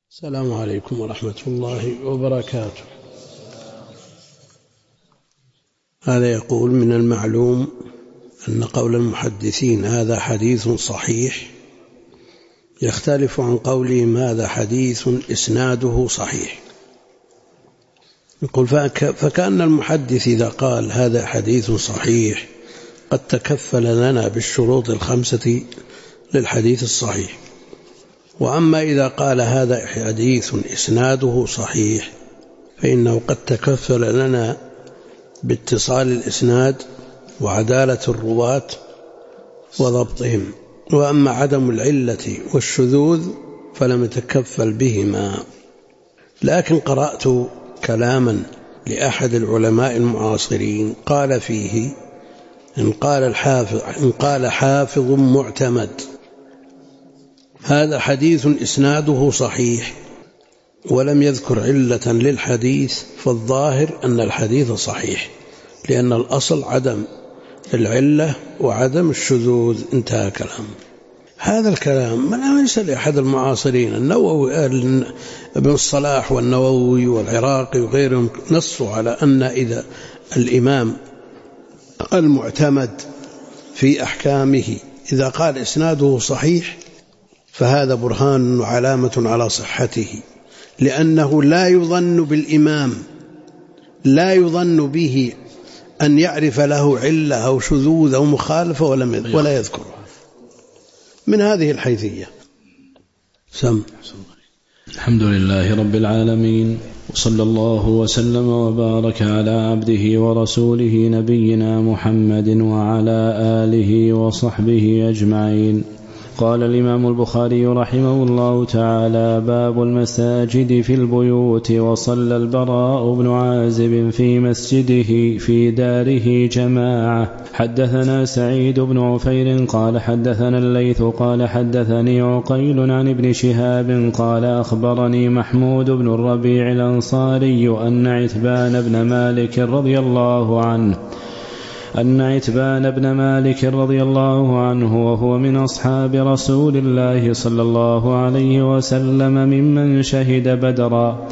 السلام عليكم ورحمة الله وبركاته. هذا يقول: من المعلوم أن قول المحدثين هذا حديث صحيح يختلف عن قولهم هذا حديث إسناده صحيح. يقول: فكأن المحدث إذا قال هذا حديث صحيح قد تكفل لنا بالشروط الخمسة للحديث الصحيح. وأما إذا قال هذا حديث إسناده صحيح فإنه قد تكفل لنا باتصال الإسناد وعدالة الرواة وضبطهم. وأما عدم العلة والشذوذ فلم يتكفل بهما. لكن قرأت كلاما لأحد العلماء المعاصرين قال فيه: إن قال حافظ معتمد هذا حديث إسناده صحيح ولم يذكر علة للحديث فالظاهر أن الحديث صحيح، لأن الأصل عدم العلة وعدم الشذوذ. انتهى كلام. هذا الكلام من ليس لأحد المعاصرين. النووي ابن الصلاح والنووي والعراقي وغيرهم نصوا على أن إذا الإمام المعتمد في أحكامه إذا قال إسناده صحيح فهذا برهان وعلامة على صحته، لأنه لا يظن بالإمام، لا يظن به أن يعرف له علة أو شذوذ أو مخالفة ولا يذكره. من هذه الحيثية. الحمد لله رب العالمين، وصلى الله وسلم وبارك على عبده ورسوله نبينا محمد وعلى آله وصحبه أجمعين. قال الإمام البخاري رحمه الله تعالى: باب المساجد في البيوت. وصلى البراء بن عازب في مسجده في داره جماعة. حدثنا سعيد بن عفير قال حدثنا الليث قال حدثني عقيل عن ابن شهاب قال أخبرني محمود بن الربيع الأنصاري أن عتبان بن مالك رضي الله عنه وهو من أصحاب رسول الله صلى الله عليه وسلم ممن شهد بدرا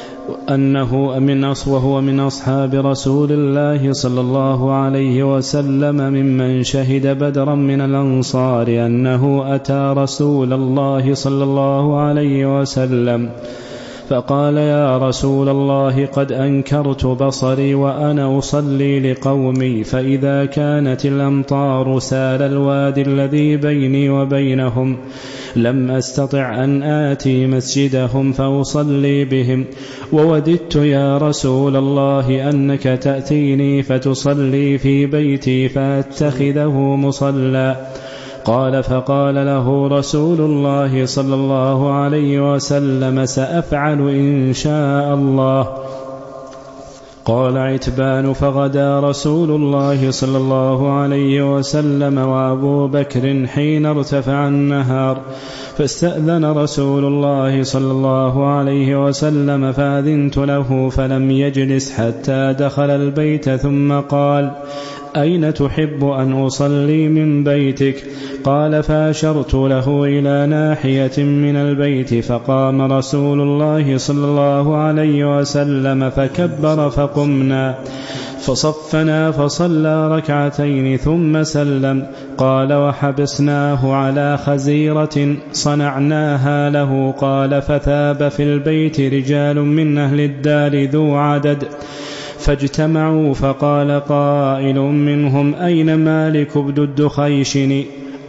وهو من أصحاب رسول الله صلى الله عليه وسلم ممن شهد بدرا من الأنصار أنه أتى رسول الله صلى الله عليه وسلم فقال: يا رسول الله قد أنكرت بصري وأنا أصلي لقومي، فإذا كانت الأمطار سال الوادي الذي بيني وبينهم لم أستطع أن آتي مسجدهم فأصلي بهم، ووددت يا رسول الله أنك تأتيني فتصلي في بيتي فأتخذه مصلى. قال: فقال له رسول الله صلى الله عليه وسلم: سأفعل إن شاء الله. قال عتبان: فغدا رسول الله صلى الله عليه وسلم وأبو بكر حين ارتفع النهار، فاستأذن رسول الله صلى الله عليه وسلم فأذنت له فلم يجلس حتى دخل البيت ثم قال: أين تحب أن أصلي من بيتك؟ قال: فأشرت له إلى ناحية من البيت، فقام رسول الله صلى الله عليه وسلم فكبر فقمنا فصفنا فصلى ركعتين ثم سلم. قال: وحبسناه على خزيرة صنعناها له. قال: فثاب في البيت رجال من أهل الدار ذو عدد فاجتمعوا، فقال قائل منهم: أين مالك بن الدخيشن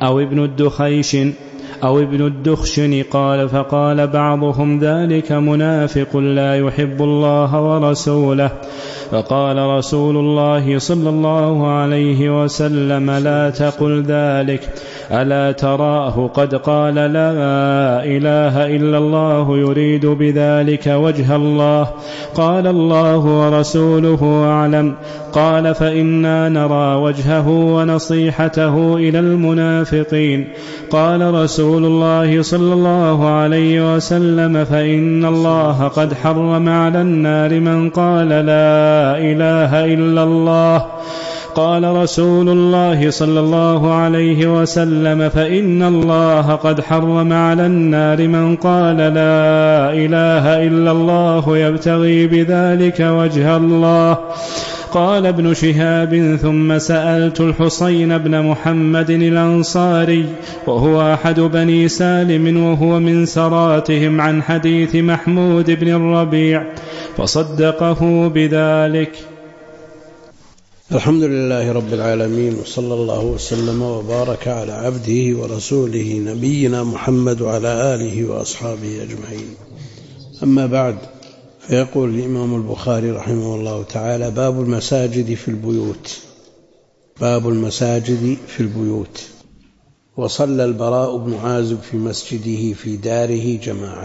أو ابن الدخشن؟ قال: فقال بعضهم: ذلك منافق لا يحب الله ورسوله. فقال رسول الله صلى الله عليه وسلم: لا تقل ذلك، ألا تراه قد قال لا إله إلا الله يريد بذلك وجه الله؟ قال: الله ورسوله أعلم. قال: فإنا نرى وجهه ونصيحته إلى المنافقين. قال رسول الله صلى الله عليه وسلم: فإن الله قد حرم على النار من قال لا إله إلا الله. قال رسول الله صلى الله عليه وسلم: فإن الله قد حرم على النار من قال لا إله إلا الله يبتغي بذلك وجه الله. قال ابن شهاب: ثم سألت الحسين بن محمد الأنصاري وهو أحد بني سالم وهو من سراتهم عن حديث محمود بن الربيع فصدقه بذلك. الحمد لله رب العالمين، وصلى الله وسلم وبارك على عبده ورسوله نبينا محمد وعلى آله وأصحابه أجمعين. أما بعد، فيقول الإمام البخاري رحمه الله تعالى: باب المساجد في البيوت. باب المساجد في البيوت. وصلى البراء بن عازب في مسجده في داره جماعة.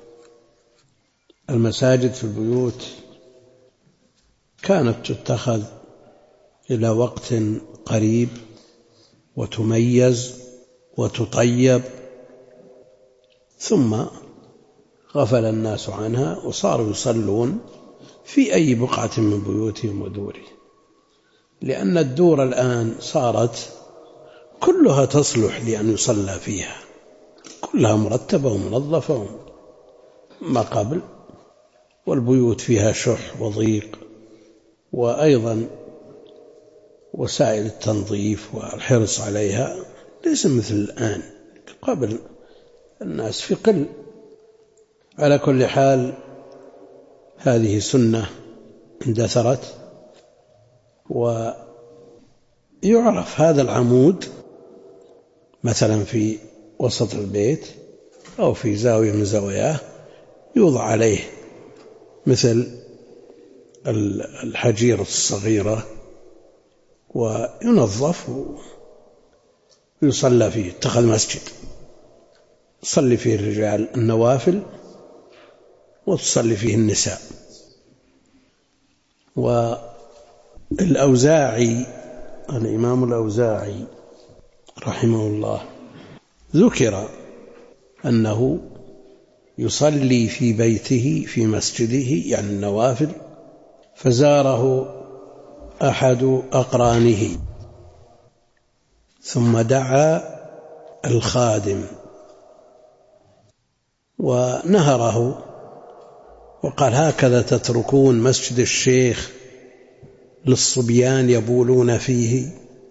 المساجد في البيوت كانت تتخذ إلى وقت قريب وتميز وتطيب، ثم غفل الناس عنها وصاروا يصلون في أي بقعة من بيوتهم ودورهم، لأن الدور الآن صارت كلها تصلح لأن يصلى فيها، كلها مرتبة ومنظفة ما قبل، والبيوت فيها شح وضيق، وأيضا وسائل التنظيف والحرص عليها ليس مثل الآن. قبل الناس في قل. على كل حال، هذه سنة اندثرت، ويعرف هذا العمود مثلا في وسط البيت أو في زاوية من زواياه يوضع عليه مثل الحجيرة الصغيرة وينظف ويصلى فيه، اتخذ مسجد يصلي فيه الرجال النوافل وتصلي فيه النساء. والأوزاعي، الإمام الأوزاعي رحمه الله، ذكر أنه يصلي في بيته في مسجده يعني النوافل، فزاره أحد أقرانه ثم دعا الخادم ونهره وقال: هكذا تتركون مسجد الشيخ للصبيان يبولون فيه؟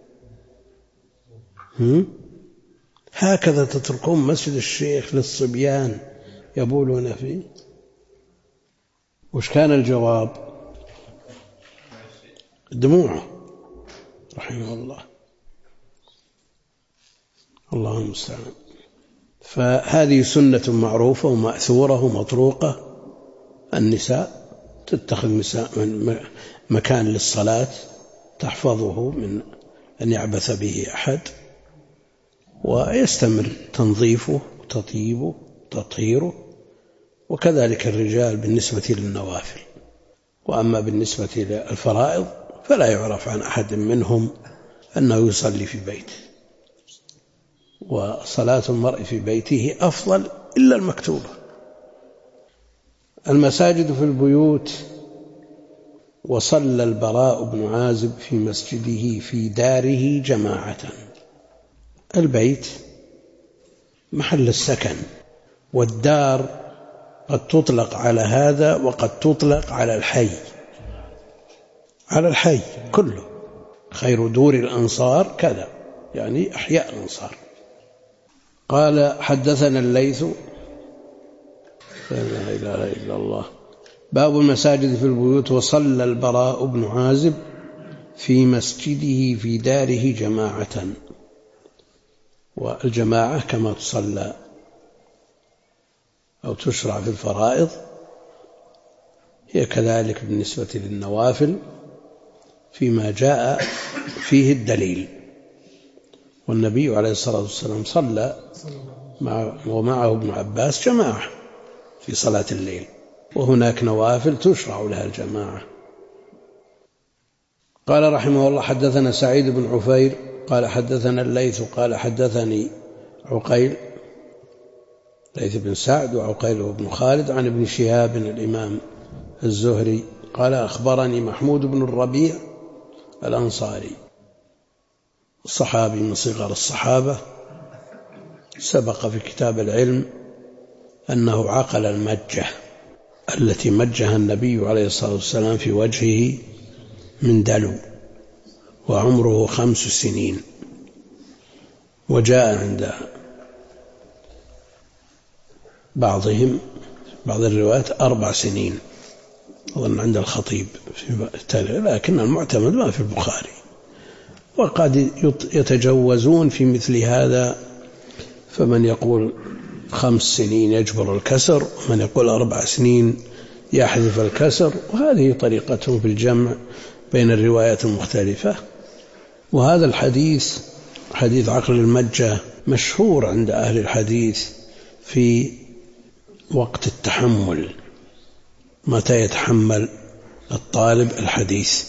هكذا تتركون مسجد الشيخ للصبيان يبولون فيه؟ وش كان الجواب؟ دموعه رحمه الله. الله المستعان. فهذه سنة معروفة ومأثورة ومطروقة. النساء تتخذ مكان للصلاة تحفظه من أن يعبث به أحد، ويستمر تنظيفه وتطيبه وتطهيره، وكذلك الرجال بالنسبة للنوافل. وأما بالنسبة للفرائض فلا يعرف عن أحد منهم أنه يصلي في بيته، وصلاة المرء في بيته أفضل إلا المكتوبة. المساجد في البيوت. وصلى البراء بن عازب في مسجده في داره جماعة. البيت محل السكن، والدار قد تطلق على هذا وقد تطلق على الحي، على الحي كله. خير دور الأنصار كذا، يعني أحياء الأنصار. قال: حدثنا الليث. لا إله إلا الله. باب المساجد في البيوت. وصلى البراء بن عازب في مسجده في داره جماعة. والجماعة كما تصلى أو تشرع في الفرائض هي كذلك بالنسبة للنوافل فيما جاء فيه الدليل. والنبي عليه الصلاة والسلام صلى ومعه ابن عباس جماعة في صلاة الليل، وهناك نوافل تشرع لها الجماعة. قال رحمه الله: حدثنا سعيد بن عفير قال حدثنا الليث قال حدثني عقيل، ليث بن سعد وعقيل بن خالد، عن ابن شهاب الإمام الزهري قال: أخبرني محمود بن الربيع الأنصاري صحابي من صغار الصحابة، سبق في كتاب العلم أنه عقل المجة التي مجها النبي عليه الصلاة والسلام في وجهه من دلو، وعمره 5 سنين، وجاء عند بعض الروايات 4 سنين، أظن عند الخطيب لكن المعتمد ما في البخاري. وقد يتجوزون في مثل هذا، فمن يقول 5 سنين يجبر الكسر، ومن يقول 4 سنين يحذف الكسر، وهذه طريقتهم في الجمع بين الروايات المختلفة. وهذا الحديث حديث عقل المجة مشهور عند أهل الحديث في وقت التحمل، متى يتحمل الطالب الحديث،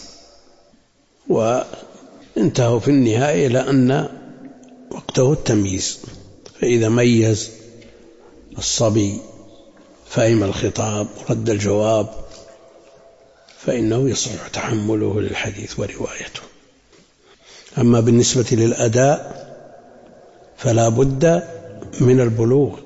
وانتهوا في النهاية إلى أن وقته التمييز، فإذا ميز الصبي فهم الخطاب ورد الجواب فإنه يصح تحمله للحديث وروايته. أما بالنسبة للأداء فلا بد من البلوغ.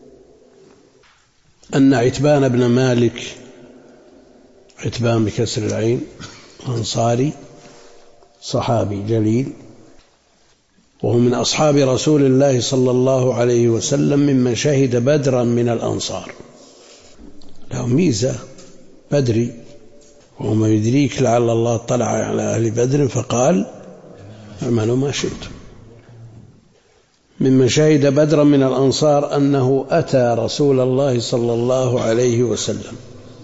أن عتبان بن مالك، عتبان بكسر العين، أنصاري صحابي جليل، وهو من أصحاب رسول الله صلى الله عليه وسلم ممن شهد بدرا من الأنصار، له ميزة بدري، وما يدريك لعل الله اطلع على أهل بدر فقال اعملوا ما شئتم. ممن شهد بدرا من الأنصار أنه أتى رسول الله صلى الله عليه وسلم،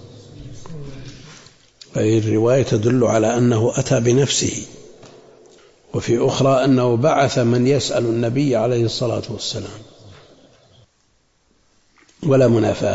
فهي الرواية تدل على أنه أتى بنفسه، وفي أخرى أنه بعث من يسأل النبي عليه الصلاة والسلام، ولا منافاة،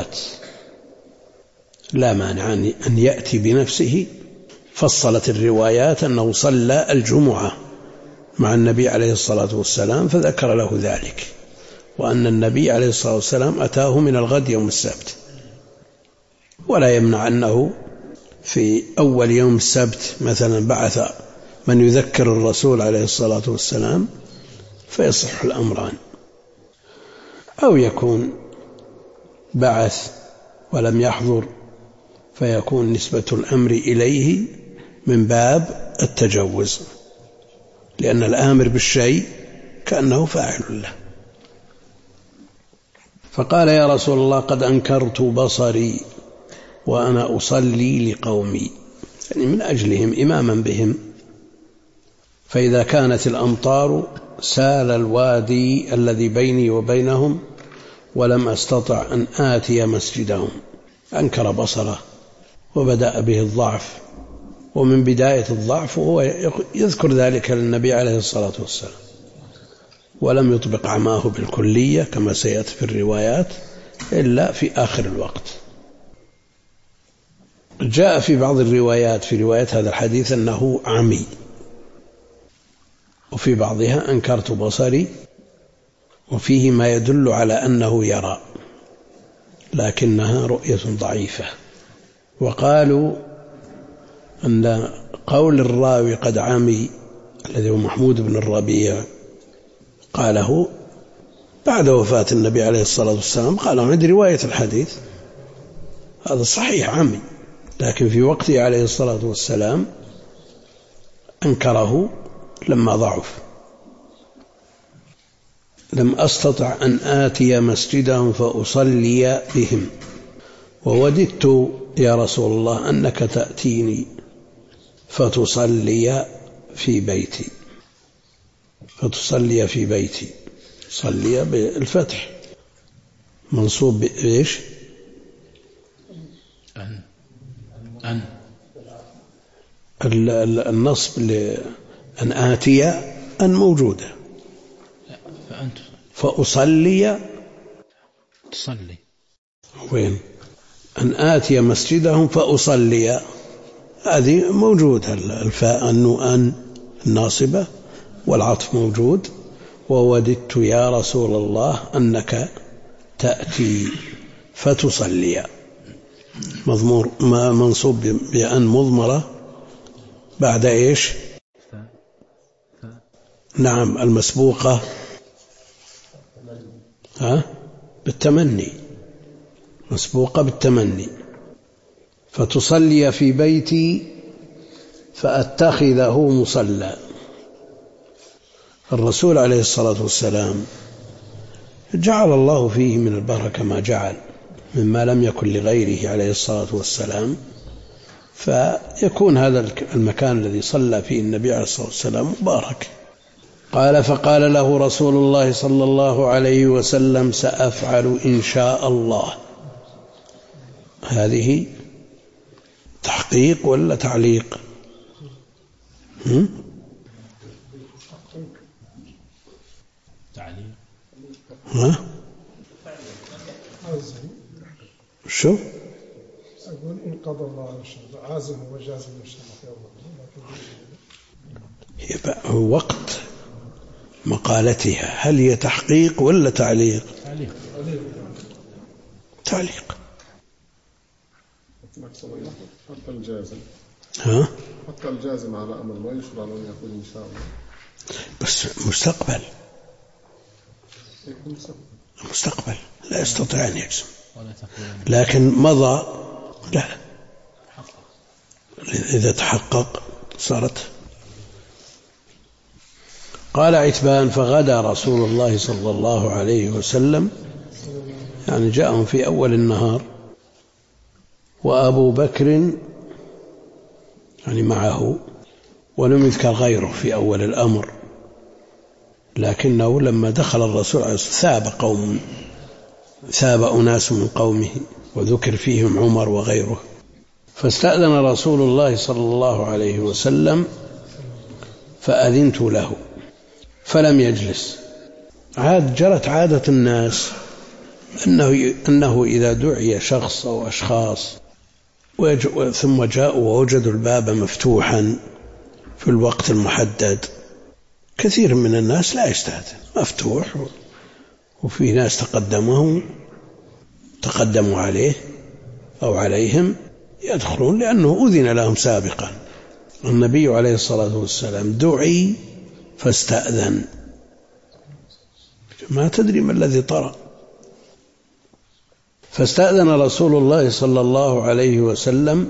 لا مانع أن يأتي بنفسه. فصلت الروايات أنه صلى الجمعة مع النبي عليه الصلاة والسلام فذكر له ذلك، وأن النبي عليه الصلاة والسلام أتاه من الغد يوم السبت، ولا يمنع أنه في أول يوم السبت مثلا بعث من يذكر الرسول عليه الصلاة والسلام، فيصح الأمران، أو يكون بعث ولم يحضر فيكون نسبة الأمر إليه من باب التجوز، لأن الآمر بالشيء كأنه فاعل له. فقال يا رسول الله قد أنكرت بصري وأنا أصلي لقومي، يعني من أجلهم إماما بهم، فإذا كانت الأمطار سال الوادي الذي بيني وبينهم ولم أستطع أن آتي مسجدهم. أنكر بصره وبدأ به الضعف، ومن بداية الضعف وهو يذكر ذلك للنبي عليه الصلاة والسلام، ولم يطبق عماه بالكلية كما سيأتي في الروايات إلا في آخر الوقت. جاء في بعض الروايات في رواية هذا الحديث أنه عمي، وفي بعضها أنكرت بصري، وفيه ما يدل على أنه يرى، لكنها رؤية ضعيفة. وقالوا أن قول الراوي قد عمي الذي هو محمود بن الربيع قاله بعد وفاة النبي عليه الصلاة والسلام، قال عند رواية الحديث هذا صحيح عمي، لكن في وقته عليه الصلاة والسلام أنكره لما ضعف. لم أستطع أن آتي مسجدهم فأصلي بهم، ووددت يا رسول الله أنك تأتيني فتصلي في بيتي. فتصلي في بيتي، صلي بالفتح، منصوب بإيش؟ النصب لأن آتي أن موجودة، فأصلي تصلي وين؟ أن آتي مسجدهم فأصلي، هذه موجودة، الفاء أن الناصبة والعطف موجود. ووددت يا رسول الله أنك تأتي فتصلي، مضمور منصوب بأن مضمرة بعد إيش؟ نعم المسبوقة بالتمني، مسبوقة بالتمني. فتصلي في بيتي فأتخذه مصلى. الرسول عليه الصلاة والسلام جعل الله فيه من البركة ما جعل مما لم يكن لغيره عليه الصلاة والسلام، فيكون هذا المكان الذي صلى فيه النبي عليه الصلاة والسلام مبارك. قال فقال له رسول الله صلى الله عليه وسلم سأفعل إن شاء الله. هذه تحقيق ولا تعليق؟ ها؟ شو؟ أقول إن قضى الله إن شاء الله عازم وجازم إن شاء الله. هو وقت مقالتها هل هي تحقيق ولا تعليق؟ تعليق. حتى الجازم. ها؟ حتى الجازم على أمر ما يشرع أن يقول إن شاء الله. بس مستقبل. مستقبل لا يستطيع أن يجزم، لكن مضى لا، إذا تحقق صارت. قال عتبان فغدا رسول الله صلى الله عليه وسلم، يعني جاءهم في أول النهار، وأبو بكر يعني معه، ولم يذكر غيره في أول الأمر، لكنه لما دخل الرسول عليه الصلاة والسلام ثاب أناس من قومه وذكر فيهم عمر وغيره، فاستأذن رسول الله صلى الله عليه وسلم فأذنت له فلم يجلس. جرت عادة الناس أنه إذا دعي شخص أو أشخاص ثم جاءوا ووجدوا الباب مفتوحا في الوقت المحدد، كثير من الناس لا يستأذن، مفتوح، وفي ناس تقدموا عليه أو عليهم يدخلون لأنه أذن لهم سابقا. النبي عليه الصلاة والسلام دعي فاستأذن، ما تدري ما الذي طرأ. فاستأذن رسول الله صلى الله عليه وسلم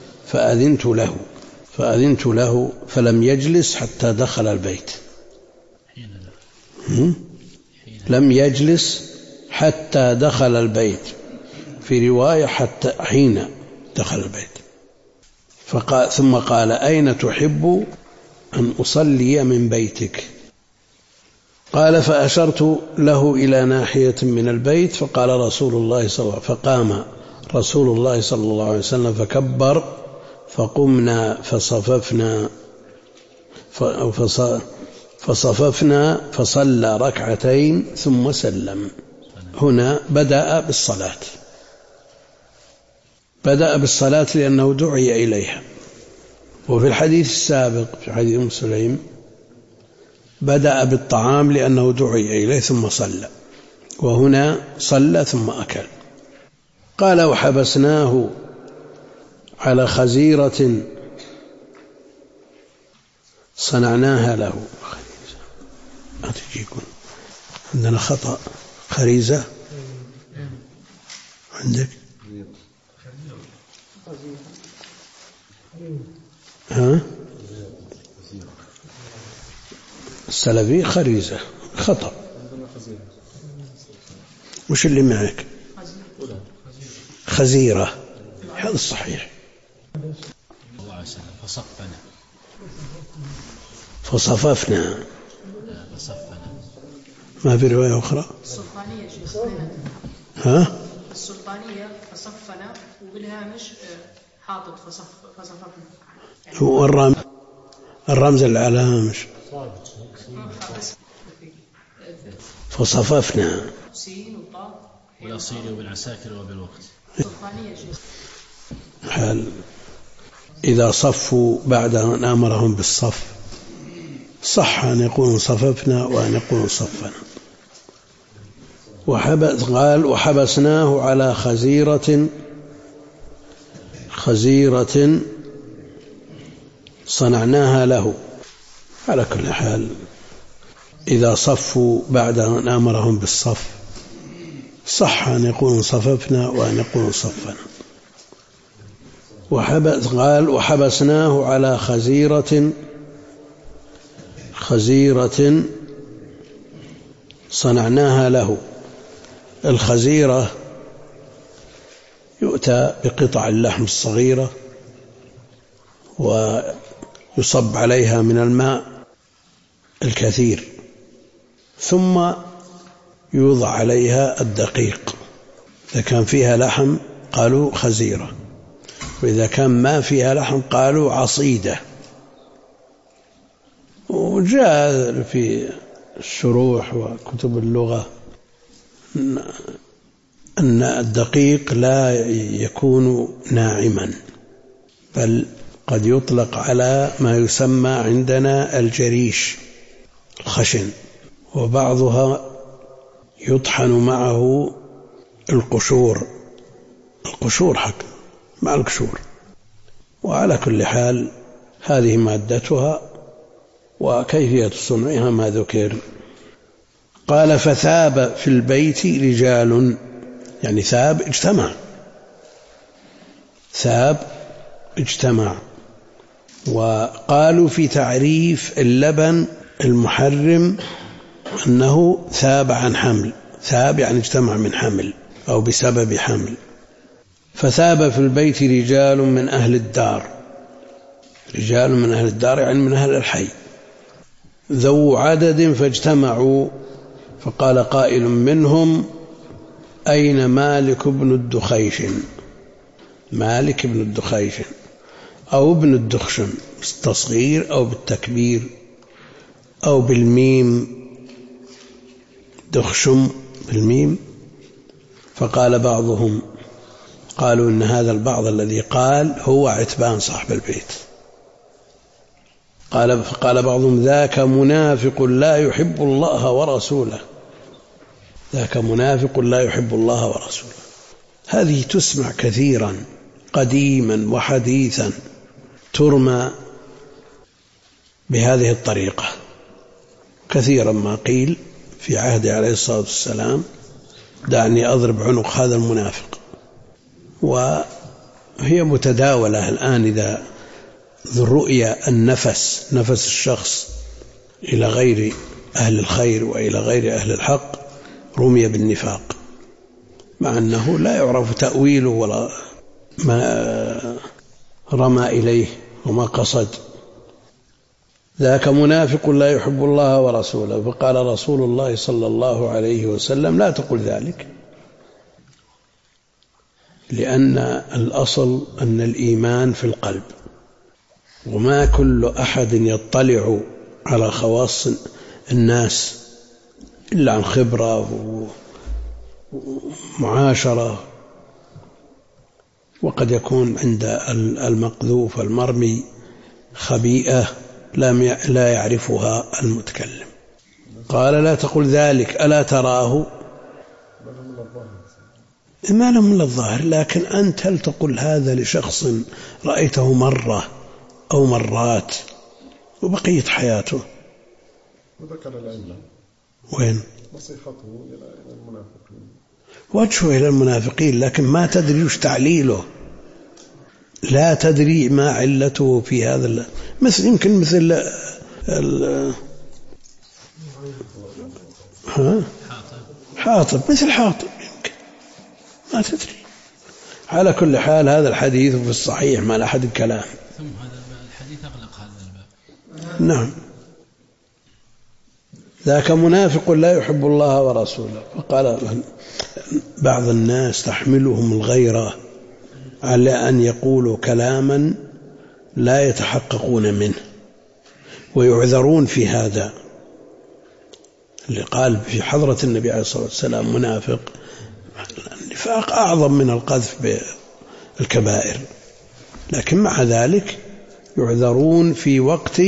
فأذنت له فلم يجلس حتى دخل البيت. لم يجلس حتى دخل البيت، في رواية حتى حين دخل البيت. ثم قال أين تحب أن أصلي من بيتك؟ قال فأشرت له إلى ناحية من البيت، فقام رسول الله صلى الله عليه وسلم فكبر، فقمنا فصففنا فصلى ركعتين ثم سلم. هنا بدأ بالصلاة لأنه دعي إليها. وفي الحديث السابق في حديث أم سليم بدأ بالطعام لأنه دعي إليه ثم صلى، وهنا صلى ثم أكل. قال وحبسناه على خزيرة صنعناها له. ما تجي يقول عندنا خطأ، خريزة عندك؟ ها؟ السلفي خريزة، خطأ. وش اللي معك؟ خزيرة، هذا الصحيح. فصففنا، ما في رواية أخرى؟ السلطانية ها؟ السلطانية فصفنا، وبالهامش حاطط فصففنا. هو الرمز اللي على هامش فصففنا سين وطاء والأصيل وبالعساكر وبالوقت. حال إذا صفوا بعد أن أمرهم بالصف صح أن يقولوا صففنا وأن يقولوا صفنا. قال وحبسناه على خزيرة صنعناها له. على كل حال إذا صفوا بعد أن أمرهم بالصف صح أن يقولوا صففنا وأن يقولوا صفنا. قال وحبسناه على خزيرة صنعناها له. الخزيرة يؤتى بقطع اللحم الصغيرة ويصب عليها من الماء الكثير ثم يوضع عليها الدقيق. إذا كان فيها لحم قالوا خزيرة، وإذا كان ما فيها لحم قالوا عصيدة. وجاء في الشروح وكتب اللغة أن الدقيق لا يكون ناعما، بل قد يطلق على ما يسمى عندنا الجريش الخشن، وبعضها يطحن معه القشور حق مع القشور. وعلى كل حال هذه مادتها وكيفية صنعها ما ذكر. قال فثاب في البيت رجال، يعني ثاب اجتمع. وقالوا في تعريف اللبن المحرم أنه ثاب عن حمل، ثاب يعني اجتمع من حمل أو بسبب حمل. فثاب في البيت رجال من أهل الدار، رجال من أهل الدار يعني من أهل الحي، ذو عدد فاجتمعوا. فقال قائل منهم أين مالك بن الدخيش؟ مالك بن الدخيش أو ابن الدخشن بالتصغير أو بالتكبير أو بالميم، دخشم بالميم. فقال بعضهم، قالوا إن هذا البعض الذي قال هو عتبان صاحب البيت. فقال بعضهم ذاك منافق لا يحب الله ورسوله، ذاك منافق لا يحب الله ورسوله. هذه تسمع كثيرا قديما وحديثا، ترمى بهذه الطريقة كثيرا ما قيل في عهد عليه الصلاة والسلام دعني أضرب عنق هذا المنافق. وهي متداولة الآن، إذا ذو الرؤيا نفس الشخص إلى غير أهل الخير وإلى غير أهل الحق رمي بالنفاق، مع أنه لا يعرف تأويله ولا ما رمى إليه وما قصد. ذاك منافق لا يحب الله ورسوله. فقال رسول الله صلى الله عليه وسلم لا تقل ذلك، لأن الأصل أن الإيمان في القلب، وما كل أحد يطلع على خواص الناس إلا عن خبرة ومعاشرة، وقد يكون عند المقذوف المرمي خبيئة لا يعرفها المتكلم. قال لا تقل ذلك ألا تراه؟ ما له من الظاهر، لكن أنت هل تقول هذا لشخص رأيته مرة أو مرات وبقية حياته؟ وذكر العلة وين نصيحته إلى المنافقين، وجهه إلى المنافقين، لكن ما تدري وش تعليله، لا تدري ما علته في هذا. يمكن مثل حاطب، مثل حاطب يمكن، ما تدري. على كل حال هذا الحديث في الصحيح ما لا أحد كلام. ثم هذا الحديث أغلق هذا الباب. نعم. ذاك منافق لا يحب الله ورسوله. فقال بعض الناس تحملهم الغيرة على أن يقولوا كلاما لا يتحققون منه ويعذرون في هذا. اللي قال في حضرة النبي عليه الصلاة والسلام منافق، النفاق أعظم من القذف بالكبائر، لكن مع ذلك يعذرون في وقت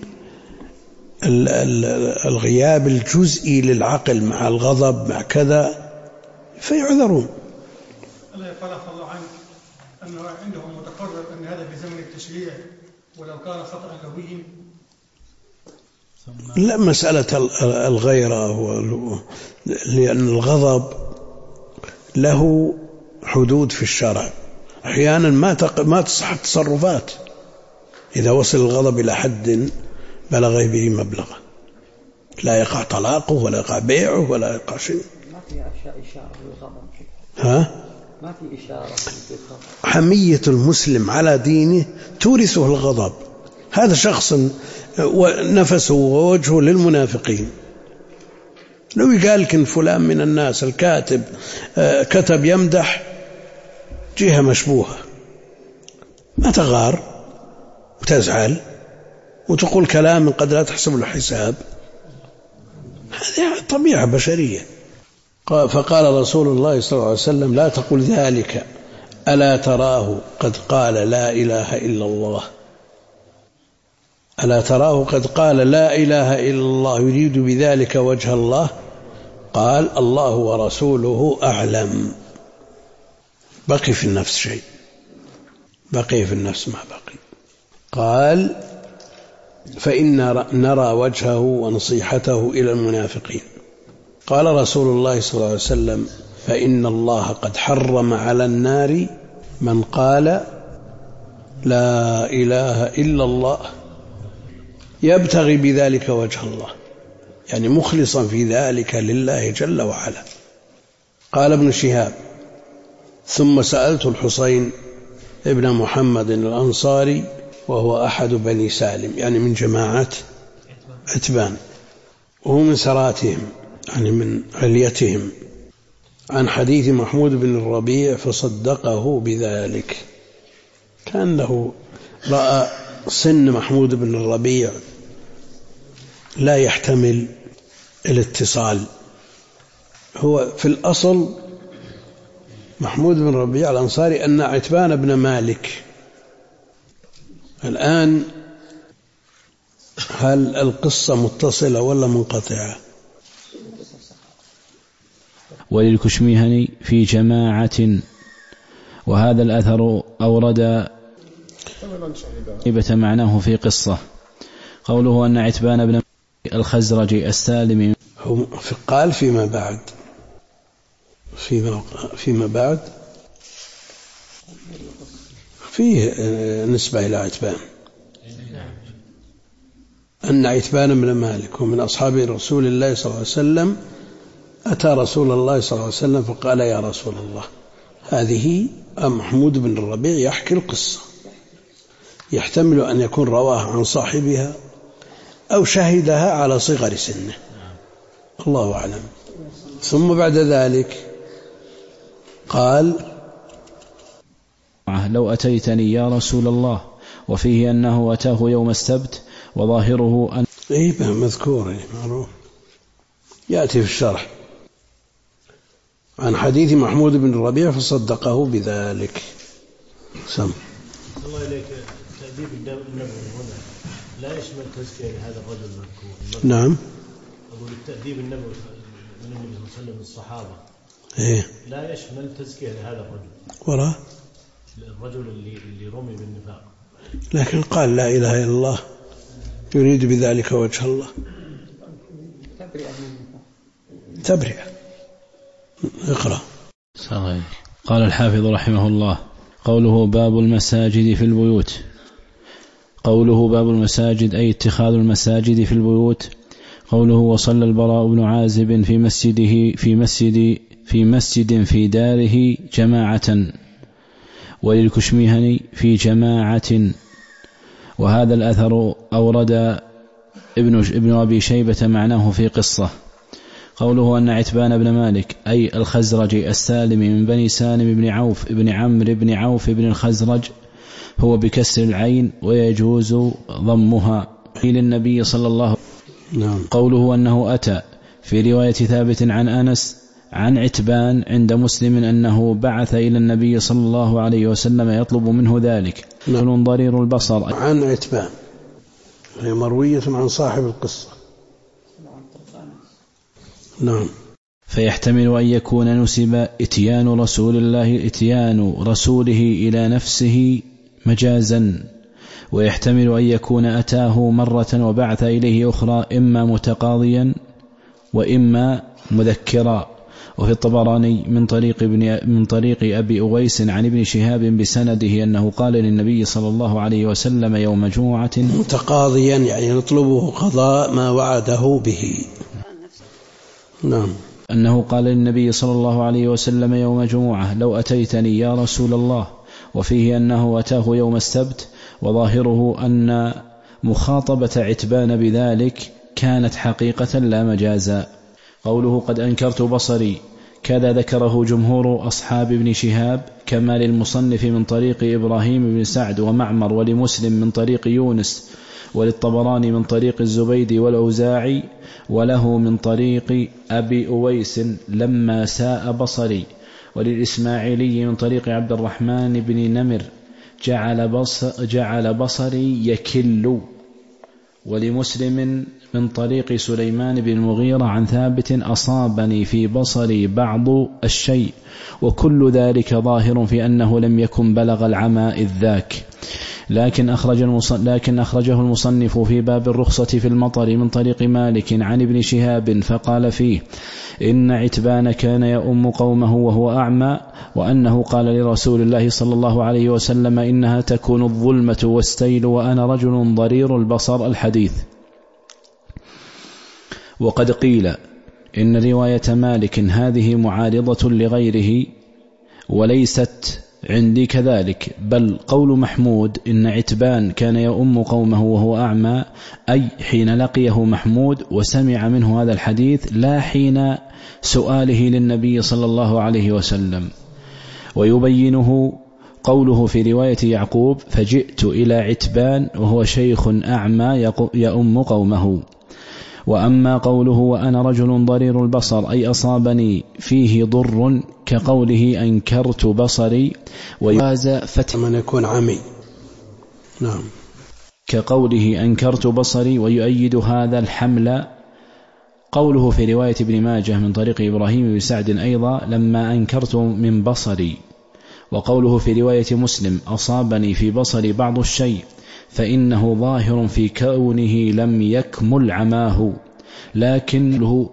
الغياب الجزئي للعقل مع الغضب مع كذا، فيعذرون. الله يقال الله عنه أنه عندهم متقرر أن هذا في زمن التشريع، ولو كان خطأ لوي لا، مسألة الغيرة، لأن الغضب له حدود في الشرع، أحيانا ما تصح التصرفات إذا وصل الغضب إلى حد بلغ به مبلغه، لا يقع طلاقه ولا يقع بيعه ولا يقع شيء. ما في إشارة للغضب. ما في إشارة للغضب. حمية المسلم على دينه تورثه الغضب. هذا شخص نفسه ووجهه للمنافقين، لو يقال لك فلان من الناس الكاتب كتب يمدح جهة مشبوهة، ما تغار وتزعل وتقول كلام قد لا تحسب له حساب، هذه طبيعة بشرية. فقال رسول الله صلى الله عليه وسلم: لا تقل ذلك، ألا تراه قد قال لا إله إلا الله، ألا تراه قد قال لا إله إلا الله يريد بذلك وجه الله؟ قال: الله ورسوله أعلم. بقي في النفس شيء، بقي في النفس ما بقي. قال: فإن نرى وجهه ونصيحته إلى المنافقين. قال رسول الله صلى الله عليه وسلم: فإن الله قد حرم على النار من قال لا إله إلا الله يبتغي بذلك وجه الله، يعني مخلصا في ذلك لله جل وعلا. قال ابن شهاب: ثم سألت الحسين ابن محمد الأنصاري وهو أحد بني سالم، يعني من جماعة عتبان، وهو من سراتهم يعني من عليتهم، عن حديث محمود بن الربيع فصدقه بذلك. كأنه رأى سن محمود بن الربيع لا يحتمل الاتصال. هو في الأصل محمود بن الربيع الأنصاري أن عتبان بن مالك. الآن هل القصة متصلة ولا منقطعة؟ وللكشميهني في جماعة. وهذا الأثر أورد إبة معناه في قصة. قوله أن عتبان بن الخزرجي السالمي، قال فيما بعد فيه نسبة إلى عتبان، أن عتبان بن مالك ومن أصحاب رسول الله صلى الله عليه وسلم أتى رسول الله صلى الله عليه وسلم فقال: يا رسول الله. هذه محمود بن الربيع يحكي القصة، يحتمل أن يكون رواها عن صاحبها أو شهدها على صغر سنه، الله أعلم. ثم بعد ذلك قال: لو أتيتني يا رسول الله، وفيه أنه أتاه يوم السبت، وظاهره أن مذكور معروف يأتي في الشرح عن حديث محمود بن الربيع فصدقه بذلك. سم الله إليك. تأديب النبوي هنا لا يشمل تزكية لهذا الرجل المذكور. نعم، أقول التأديب النبوي من النبي صلى الله عليه وسلم الصحابة لا يشمل تزكية لهذا الرجل، الرجل اللي رمي بالنفاق، لكن قال لا إله إلا الله يريد بذلك وجه الله، تبرئة. اقرأ. قال الحافظ رحمه الله: قوله باب المساجد في البيوت. قوله باب المساجد أي اتخاذ المساجد في البيوت. قوله: وصلى البراء بن عازب في مسجد في داره جماعة. وللكشميهني في جماعة. وهذا الأثر أورد ابن أبي شيبة معناه في قصة. قوله أن عتبان بن مالك أي الخزرجي السالمي من بني سالم بن عوف بن عمرو بن عوف بن الخزرج، هو بكسر العين ويجوز ضمها، للنبي صلى الله عليه وسلم. قوله أنه أتى في رواية ثابت عن أنس عن عتبان عند مسلم أنه بعث إلى النبي صلى الله عليه وسلم يطلب منه ذلك. ضرير البصر عن عتبان هي مروية عن صاحب القصة. نعم. فيحتمل أن يكون نسب اتيان رسوله إلى نفسه مجازا، ويحتمل أن يكون أتاه مرة وبعث إليه أخرى إما متقاضيا وإما مذكرا. وفي الطبراني من طريق أبي أويس عن ابن شهاب بسنده أنه قال للنبي صلى الله عليه وسلم يوم جمعة متقاضيا يعني نطلبه قضاء ما وعده به. نعم. أنه قال للنبي صلى الله عليه وسلم يوم جمعة لو أتيتني يا رسول الله، وفيه أنه أتاه يوم السبت، وظاهره أن مخاطبة عتبان بذلك كانت حقيقة لا مجازا. قوله قد أنكرت بصري كذا ذكره جمهور أصحاب ابن شهاب، كما للمصنف من طريق إبراهيم بن سعد ومعمر، ولمسلم من طريق يونس، وللطبراني من طريق الزبيدي والأوزاعي، وله من طريق أبي أويس لما ساء بصري، وللإسماعيلي من طريق عبد الرحمن بن نمر جعل بصري يكل، ولمسلم من طريق سليمان بن المغيرة عن ثابت أصابني في بصري بعض الشيء، وكل ذلك ظاهر في أنه لم يكن بلغ العمى إذ ذاك. لكن أخرجه المصنف في باب الرخصة في المطر من طريق مالك عن ابن شهاب فقال فيه إن عتبان كان يؤم قومه وهو أعمى، وأنه قال لرسول الله صلى الله عليه وسلم إنها تكون الظلمة والسيل وأنا رجل ضرير البصر الحديث. وقد قيل إن رواية مالك هذه معارضة لغيره وليست عندي كذلك، بل قول محمود إن عتبان كان يؤم قومه وهو أعمى أي حين لقيه محمود وسمع منه هذا الحديث، لا حين سؤاله للنبي صلى الله عليه وسلم. ويبينه قوله في رواية يعقوب فجئت إلى عتبان وهو شيخ أعمى يؤم قومه. وأما قوله وأنا رجل ضرير البصر أي أصابني فيه ضر كقوله أنكرت بصري ويجاز فتح من يكون عمي. نعم. كقوله أنكرت بصري. ويؤيد هذا الحمل قوله في رواية ابن ماجه من طريق إبراهيم بن سعد أيضا لما أنكرت من بصري. وقوله في رواية مسلم أصابني في بصري بعض الشيء فإنه ظاهر في كونه لم يكمل عماه، لكنه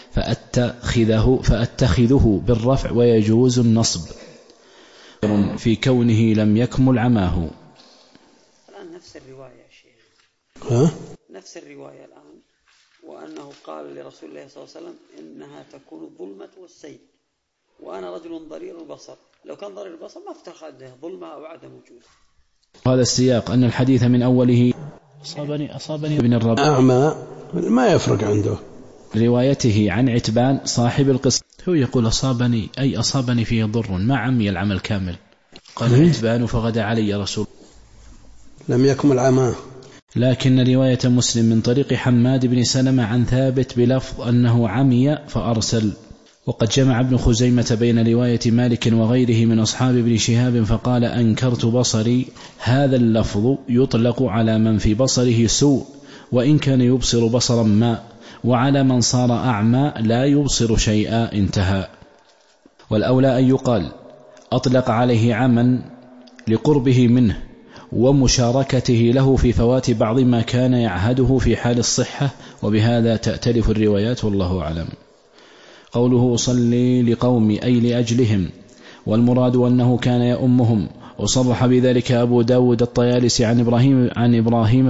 فأتخذه بالرفع ويجوز النصب في كونه لم يكمل عماه. الآن نفس الرواية يا شيخ، نفس الرواية الآن، وأنه قال لرسول الله صلى الله عليه وسلم إنها تكون الظلمة والسيل وأنا رجل ضرير البصر. لو كان ضرير البصر ما افتخذ ظلمة أو عدم وجود. هذا السياق أن الحديث من أوله أصابني ابن الربيع أعمى ما يفرق عنده. روايته عن عتبان صاحب القصة هو يقول أصابني أي أصابني فيه ضر ما عمي العمل كامل. قال عتبان فغدا علي رسول لم يكمل عماه. لكن رواية مسلم من طريق حماد بن سلمة عن ثابت بلفظ أنه عمي فأرسل. وقد جمع ابن خزيمة بين رواية مالك وغيره من أصحاب ابن شهاب فقال أنكرت بصري. هذا اللفظ يطلق على من في بصره سوء وإن كان يبصر بصرا ما، وعلى من صار أعمى لا يبصر شيئا انتهى. والأولى أن يقال أطلق عليه عمى لقربه منه ومشاركته له في فوات بعض ما كان يعهده في حال الصحة، وبهذا تأتلف الروايات والله أعلم. قوله أصلي لقومي أي لأجلهم، والمراد أنه كان يؤمهم. وصرح بذلك أبو داود الطيالسي عن إبراهيم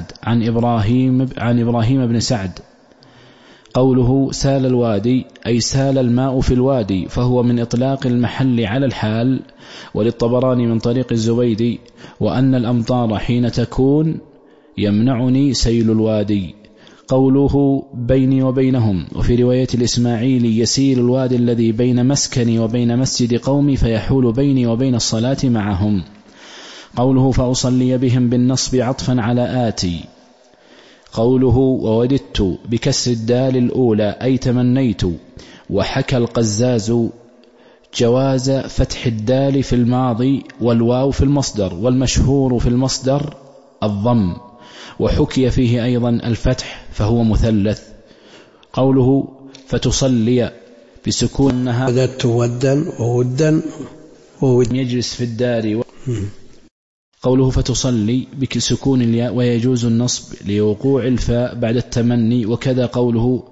بن سعد قوله سال الوادي أي سال الماء في الوادي، فهو من إطلاق المحل على الحال. وللطبراني من طريق الزبيدي وأن الأمطار حين تكون يمنعني سيل الوادي قوله بيني وبينهم. وفي رواية الإسماعيلي يسيل الوادي الذي بين مسكني وبين مسجد قومي فيحول بيني وبين الصلاة معهم. قوله فأصلي بهم بالنصب عطفا على آتي. قوله ووددت بكسر الدال الأولى أي تمنيت. وحكى القزاز جواز فتح الدال في الماضي والواو في المصدر، والمشهور في المصدر الضم، وحكي فيه أيضا الفتح فهو مثلث. قوله فتصلي بسكون النهار وددت ودا وودا يجلس في الدار قوله فتصلي بسكون الياء ويجوز النصب لوقوع الفاء بعد التمني، وكذا قوله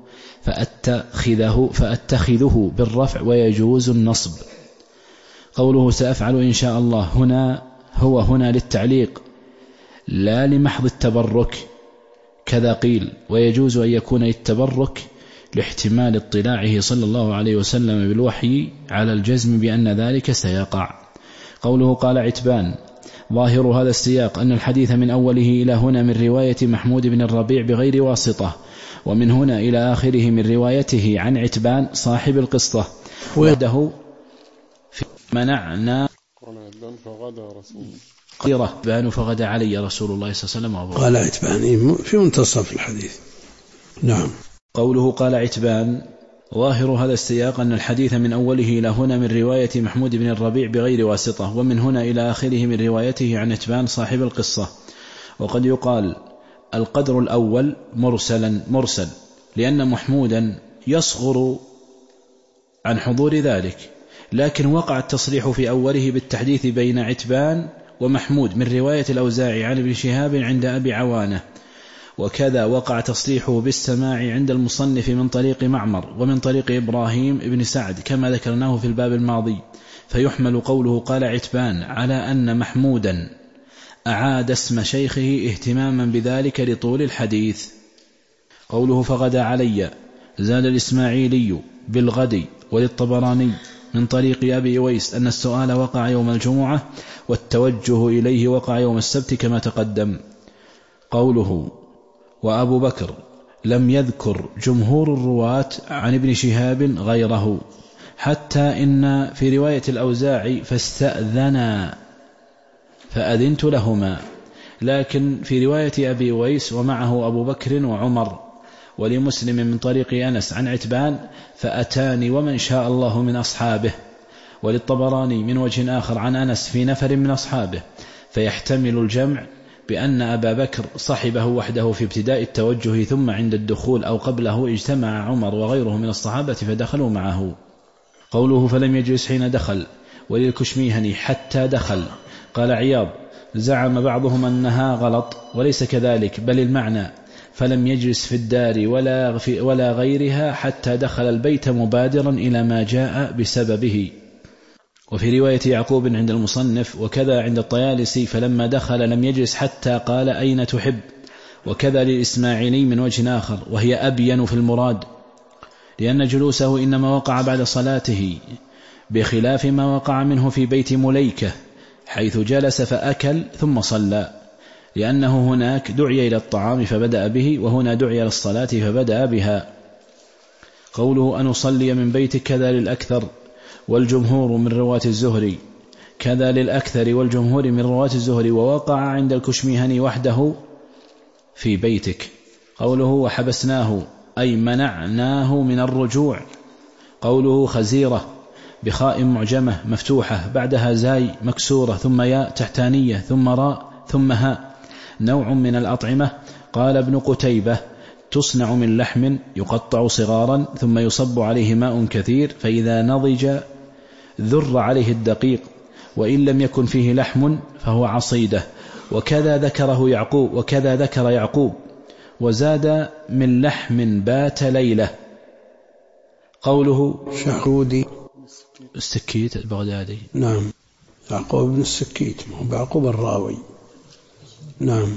فأتخذه بالرفع ويجوز النصب. قوله سأفعل إن شاء الله هنا للتعليق لا لمحض التبرك، كذا قيل، ويجوز أن يكون التبرك لاحتمال اطلاعه صلى الله عليه وسلم بالوحي على الجزم بأن ذلك سيقع. قوله قال عتبان ظاهر هذا السياق أن الحديث من أوله إلى هنا من رواية محمود بن الربيع بغير واسطة، ومن هنا إلى آخره من روايته عن عتبان صاحب القصة، وده في منعنا فغدا علي رسول الله صلى الله عليه وسلم. قال عتبان في منتصف الحديث. نعم. قوله قال عتبان ظاهر هذا السياق أن الحديث من أوله إلى هنا من رواية محمود بن الربيع بغير واسطة، ومن هنا إلى آخره من روايته عن عتبان صاحب القصة. وقد يقال القدر الأول مرسل لأن محمودا يصغر عن حضور ذلك، لكن وقع التصريح في أوله بالتحديث بين عتبان ومحمود من رواية الأوزاعي عن ابن شهاب عند أبي عوانة، وكذا وقع تصريحه بالسماع عند المصنف من طريق معمر ومن طريق إبراهيم بن سعد كما ذكرناه في الباب الماضي، فيحمل قوله قال عتبان على أن محمودا أعاد اسم شيخه اهتماما بذلك لطول الحديث. قوله فغدا علي زاد الإسماعيلي بالغد وللطبراني من طريق أبي أويس أن السؤال وقع يوم الجمعة والتوجه إليه وقع يوم السبت كما تقدم. قوله وأبو بكر لم يذكر جمهور الرواة عن ابن شهاب غيره، حتى إن في رواية الأوزاعي فاستأذنا فأذنت لهما، لكن في رواية أبي أويس ومعه أبو بكر وعمر، ولمسلم من طريق أنس عن عتبان فأتاني ومن شاء الله من أصحابه، وللطبراني من وجه آخر عن أنس في نفر من أصحابه، فيحتمل الجمع بأن أبا بكر صحبه وحده في ابتداء التوجه ثم عند الدخول أو قبله اجتمع عمر وغيره من الصحابة فدخلوا معه. قوله فلم يجلس حين دخل وللكشميهني حتى دخل. قال عياض زعم بعضهم أنها غلط وليس كذلك، بل المعنى فلم يجلس في الدار ولا غيرها حتى دخل البيت مبادرا إلى ما جاء بسببه. وفي رواية يعقوب عند المصنف وكذا عند الطيالسي فلما دخل لم يجلس حتى قال أين تحب، وكذا للإسماعيلي من وجه آخر وهي أبين في المراد، لأن جلوسه إنما وقع بعد صلاته بخلاف ما وقع منه في بيت مليكة حيث جلس فأكل ثم صلى، لأنه هناك دعي إلى الطعام فبدأ به، وهنا دعي إلى الصلاة فبدأ بها. قوله أن أصلي من بيتك كذا للأكثر والجمهور من رواة الزهري، كذا للأكثر والجمهور من رواة الزهري، ووقع عند الكشميهني وحده في بيتك. قوله وحبسناه أي منعناه من الرجوع. قوله خزيرة بخاء معجمة مفتوحة بعدها زاي مكسورة ثم ياء تحتانية ثم راء ثم هاء، نوع من الأطعمة. قال ابن قتيبة تصنع من لحم يقطع صغارا ثم يصب عليه ماء كثير فإذا نضج ذر عليه الدقيق، وإن لم يكن فيه لحم فهو عصيدة. وكذا ذكر يعقوب وزاد من لحم بات ليلة. قوله شعودي السكيت البغدادي. نعم يعقوب بن السكيت يعقوب الراوي. نعم.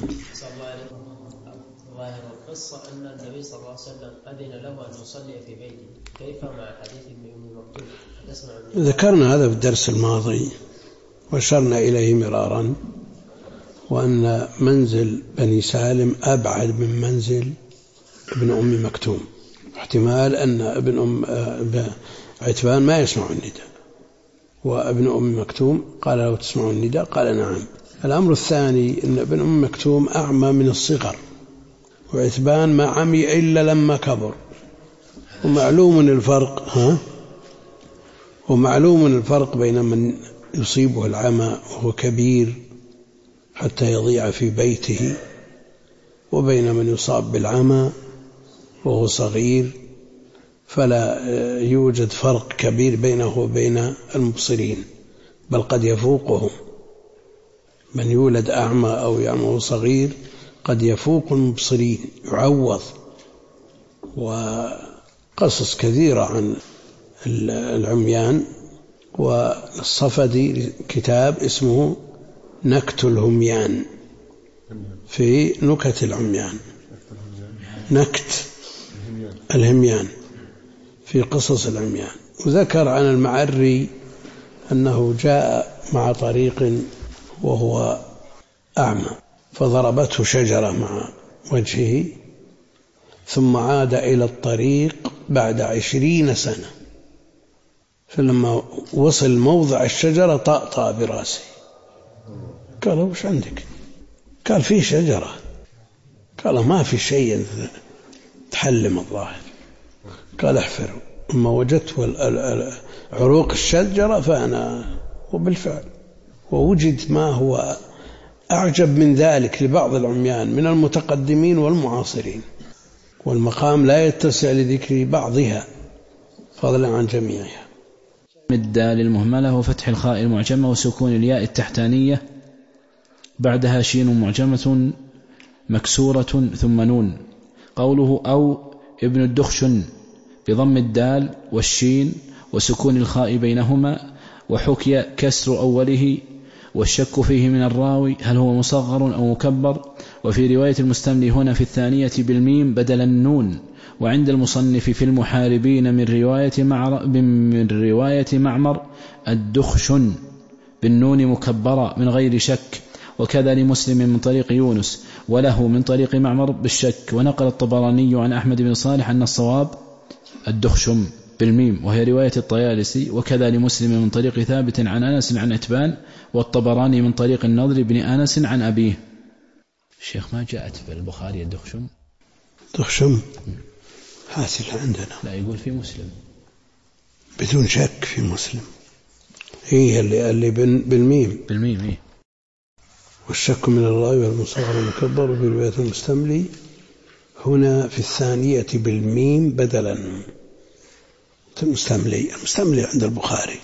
ظاهر القصة أن النبي صلى الله عليه وسلم أذن له أن يصلي في بيته، كيف مع حديث ابن مكتوم؟ ذكرنا هذا في الدرس الماضي وأشرنا إليه مرارا، وأن منزل بني سالم أبعد من منزل ابن أم مكتوم، احتمال أن ابن أم عتبان ما يسمع النداء، وابن أم مكتوم قال له تسمع النداء؟ قال نعم. الأمر الثاني أن ابن أم مكتوم أعمى من الصغر، وعتبان ما عمي إلا لما كبر، ومعلوم الفرق بين من يصيبه العمى وهو كبير حتى يضيع في بيته، وبين من يصاب بالعمى وهو صغير، فلا يوجد فرق كبير بينه وبين المبصرين، بل قد يفوقهم. من يولد أعمى أو يعمى صغير قد يفوق المبصرين يعوض. وقصص كثيرة عن العميان، والصفدي كتاب اسمه نكت الهميان في نكت العميان، نكت الهميان في قصص العميان. وذكر عن المعري أنه جاء مع طريق وهو أعمى فضربته شجرة مع وجهه، ثم عاد إلى الطريق بعد 20 سنة، فلما وصل موضع الشجرة طأطأ برأسه. قال وش عندك؟ قال في شجرة. قال ما في شيء تحلم الظاهر. قال احفر. أما وجدت عروق الشجرة فأنا، وبالفعل ووجد ما هو أعجب من ذلك لبعض العميان من المتقدمين والمعاصرين، والمقام لا يتسع لذكر بعضها فضلا عن جميعها. الدال المهملة وفتح الخاء المعجمة وسكون الياء التحتانية بعدها شين معجمة مكسورة ثم نون. قوله أو ابن الدخشن بضم الدال والشين وسكون الخاء بينهما، وحكي كسر أوله والشك فيه من الراوي هل هو مصغر أو مكبر. وفي رواية المستملي هنا في الثانية بالميم بدل النون. وعند المصنف في المحاربين من رواية معمر الدخشن بالنون مكبرة من غير شك، وكذا لمسلم من طريق يونس وله من طريق معمر بالشك. ونقل الطبراني عن أحمد بن صالح أن الصواب الدخشم بالميم وهي رواية الطيالسي، وكذا لمسلم من طريق ثابت عن أنس عن عتبان، والطبراني من طريق النضر بن أنس عن أبيه. الشيخ ما جاءت في البخاري الدخشم؟ دخشم حاصل عندنا، لا يقول في مسلم بدون شك في مسلم، هي اللي بالميم إيه. والشك من الراوي والمصغر المكبر. وفي رواية المستملي هنا في الثانية بالميم بدلا المستملي عند البخاري،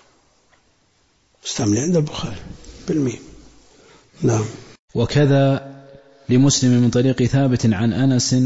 مستملي عند البخاري بالميم. نعم. وكذا لمسلم من طريق ثابت عن أنس.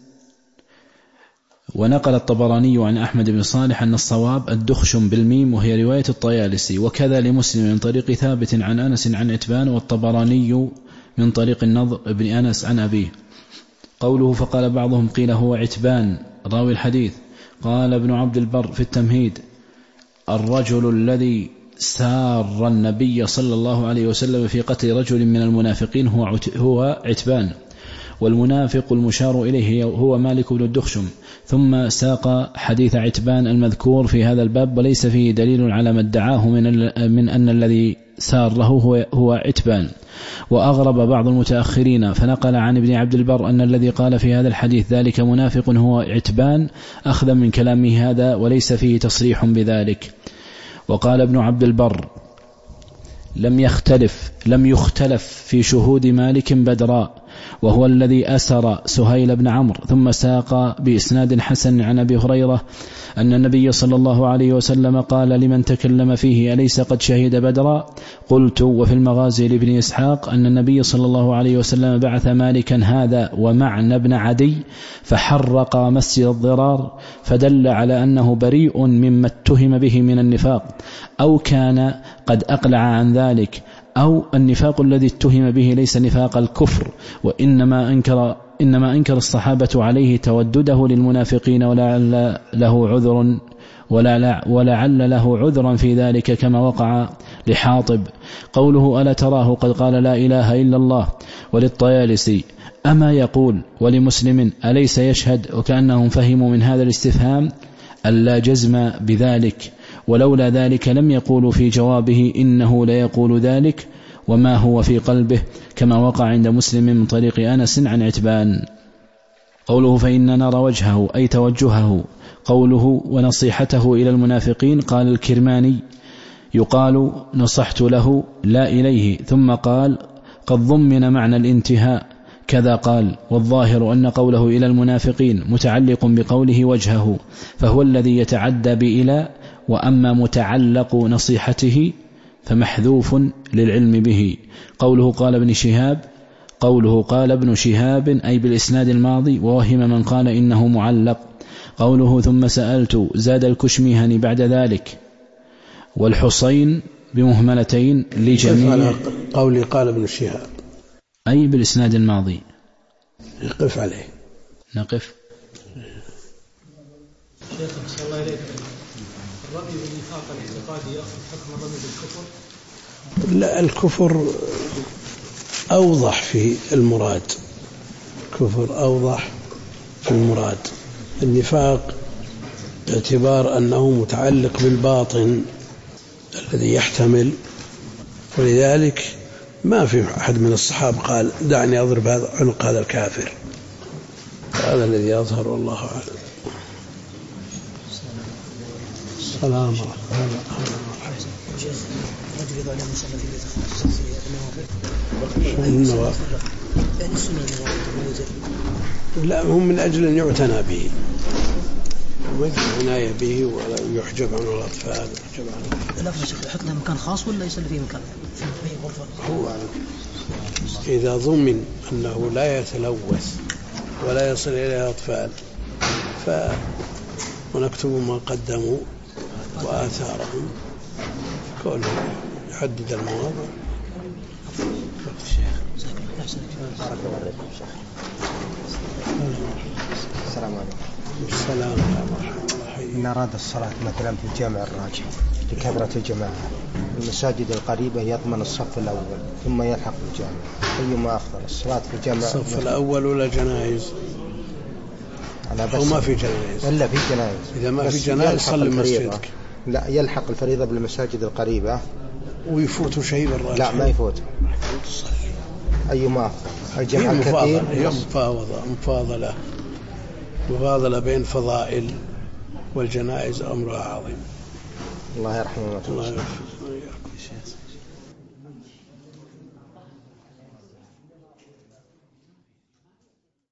ونقل الطبراني عن أحمد بن صالح أن الصواب الدخشم بالميم وهي رواية الطيالسي، وكذا لمسلم من طريق ثابت عن أنس عن عتبان، والطبراني من طريق النضر بن أنس عن أبيه. قوله فقال بعضهم قيل هو عتبان راوي الحديث. قال ابن عبد البر في التمهيد الرجل الذي سار النبي صلى الله عليه وسلم في قتل رجل من المنافقين هو عتبان، والمنافق المشار إليه هو مالك بن الدخشم. ثم ساق حديث عتبان المذكور في هذا الباب، وليس فيه دليل على ما ادعاه من أن الذي سار له هو عتبان. وأغرب بعض المتأخرين فنقل عن ابن عبد البر أن الذي قال في هذا الحديث ذلك منافق هو عتبان أخذا من كلامه هذا، وليس فيه تصريح بذلك. وقال ابن عبد البر لم يختلف في شهود مالك بدرا، وهو الذي أسر سهيل بن عمرو. ثم ساق بإسناد حسن عن أبي هريرة أن النبي صلى الله عليه وسلم قال لمن تكلم فيه أليس قد شهد بدرا؟ قلت. وفي المغازي لابن إسحاق أن النبي صلى الله عليه وسلم بعث مالكا هذا ومعنى بن عدي فحرق مسجد الضرار، فدل على أنه بريء مما اتهم به من النفاق، أو كان قد أقلع عن ذلك، أو النفاق الذي اتهم به ليس نفاق الكفر، وإنما أنكر الصحابة عليه تودده للمنافقين ولعل له عذرا في ذلك كما وقع لحاطب. قوله ألا تراه قد قال لا إله إلا الله. وللطيالسي أما يقول. ولمسلم أليس يشهد، وكأنهم فهموا من هذا الاستفهام ألا جزم بذلك، ولولا ذلك لم يقولوا في جوابه إنه لا يقول ذلك وما هو في قلبه، كما وقع عند مسلم من طريق أنس عن عتبان. قوله فإن نرى وجهه أي توجهه. قوله ونصيحته إلى المنافقين. قال الكرماني يقال نصحت له لا إليه، ثم قال قد ضمن معنى الانتهاء كذا قال. والظاهر أن قوله إلى المنافقين متعلق بقوله وجهه، فهو الذي يتعدى بإلى. وأما متعلق نصيحته فمحذوف للعلم به. قوله قال ابن شهاب أي بالإسناد الماضي، ووهم من قال إنه معلق. قوله ثم سألت زاد الكشميهني بعد ذلك، والحصين بمهملتين لجميع. على قولي قال ابن شهاب أي بالإسناد الماضي. نقف عليه. نقف. شيخ صلى الله عليه الرمي بالنفاق الاعتقادي يأخذ حكم الرمي بالكفر؟ لا، الكفر أوضح في المراد. الكفر أوضح في المراد. النفاق باعتبار أنه متعلق بالباطن الذي يحتمل، ولذلك ما في أحد من الصحابة قال دعني أضرب عنق هذا الكافر. هذا الذي يظهر والله أعلم. السلام عليكم. لا، هم من أجل أن يعتنى به، عناية به ولا يحجب عنه الأطفال. يحط له مكان خاص ولا يصلي فيه مكان في غرفة؟ هو إذا ضمن أنه لا يتلوث ولا يصل إليه أطفال ونكتب ما قدموا وآثارهم، كونه يحدد المواضع. السلام عليكم. السلام ورحمة الله. إن أراد الصلاة مثلا في الجامع الراجح لكثرة الجماعة، المساجد القريبة يضمن الصف الأول ثم يلحق الجامع، أيما أفضل الصلاة في الجامع؟ الصف الأول ولا جنائز؟ أو ما في جنائز؟ إلا في جنائز. إذا ما في جنائز صلي مسجدك. لا، يلحق الفريضة بالمساجد القريبة ويفوت شيء بالراجح. لا، ما يفوت. أيما أفضل؟ الجمع الكثير. هي مفاضلة بين فضائل والجنائز أمرها عظيم. الله يرحمه. الله يرحمه.